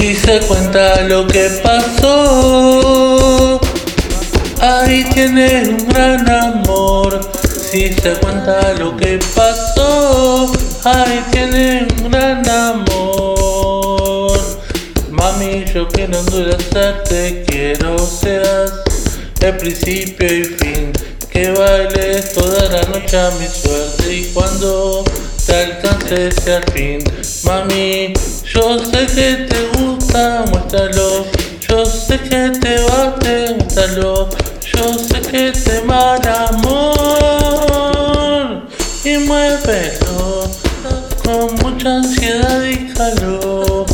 Si se cuenta lo que pasó, ahí tienes un gran amor. Si se cuenta lo que pasó, ahí tienes un gran amor. Mami, yo quiero endurecerte, quiero seas el principio y fin, que bailes toda la noche a mi suerte y cuando te alcances al fin. Mami, yo sé que te gusta, muéstralo. Yo sé que te bate, muéstralo. Yo sé que te va el amor y muévelo con mucha ansiedad y calor.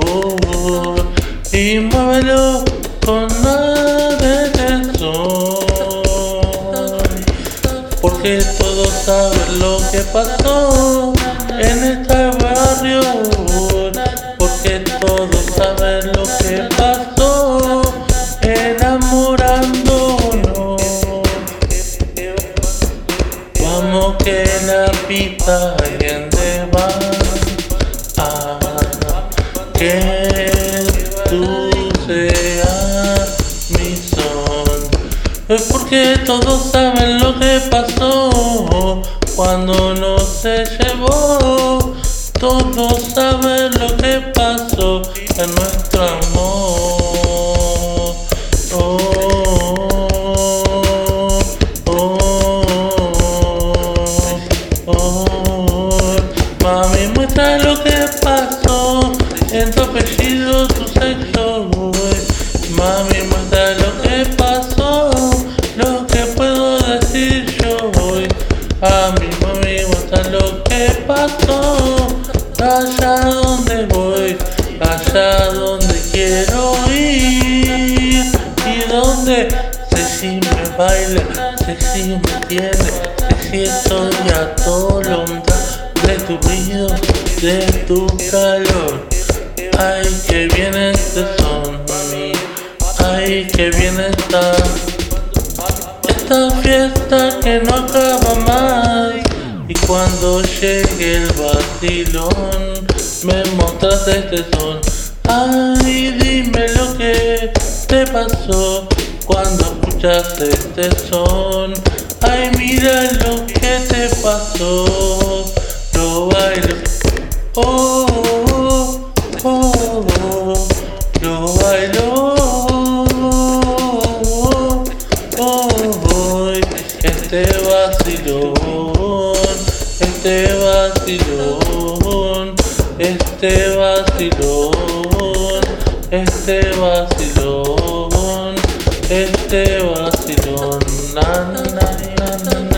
Y muévelo con nada de tesón, porque todos saben lo que pasó en este barrio, porque todos saben lo que pasó enamorándonos. Vamos que la pista alguien te va a que tú seas mi son. Es porque todos saben lo que pasó cuando no se llevó. Todos saben lo que pasó en nuestro amor. Mami, muestra lo que pasó en tu apellido, tu sexo. Mami, muestra lo que pasó, lo que puedo decir yo hoy. A mi mami, muestra lo que pasó, allá donde voy, allá donde quiero ir. Y donde si me baila, si me tiene, si estoy atolondrada de tu brillo, de tu calor. Ay, que viene este son, mami. Ay, que viene esta fiesta que no acaba más. Y cuando llegue el vacilón, me mostraste este son. Ay, dime lo que te pasó cuando escuchaste este son. Ay, mira lo que te pasó. Lo bailo, oh, oh, oh, oh. Lo bailo, oh, oh, oh. Este vacilón, este vacilón, este vacilón, este vacilón, este vacilón, na, na, na, na, na.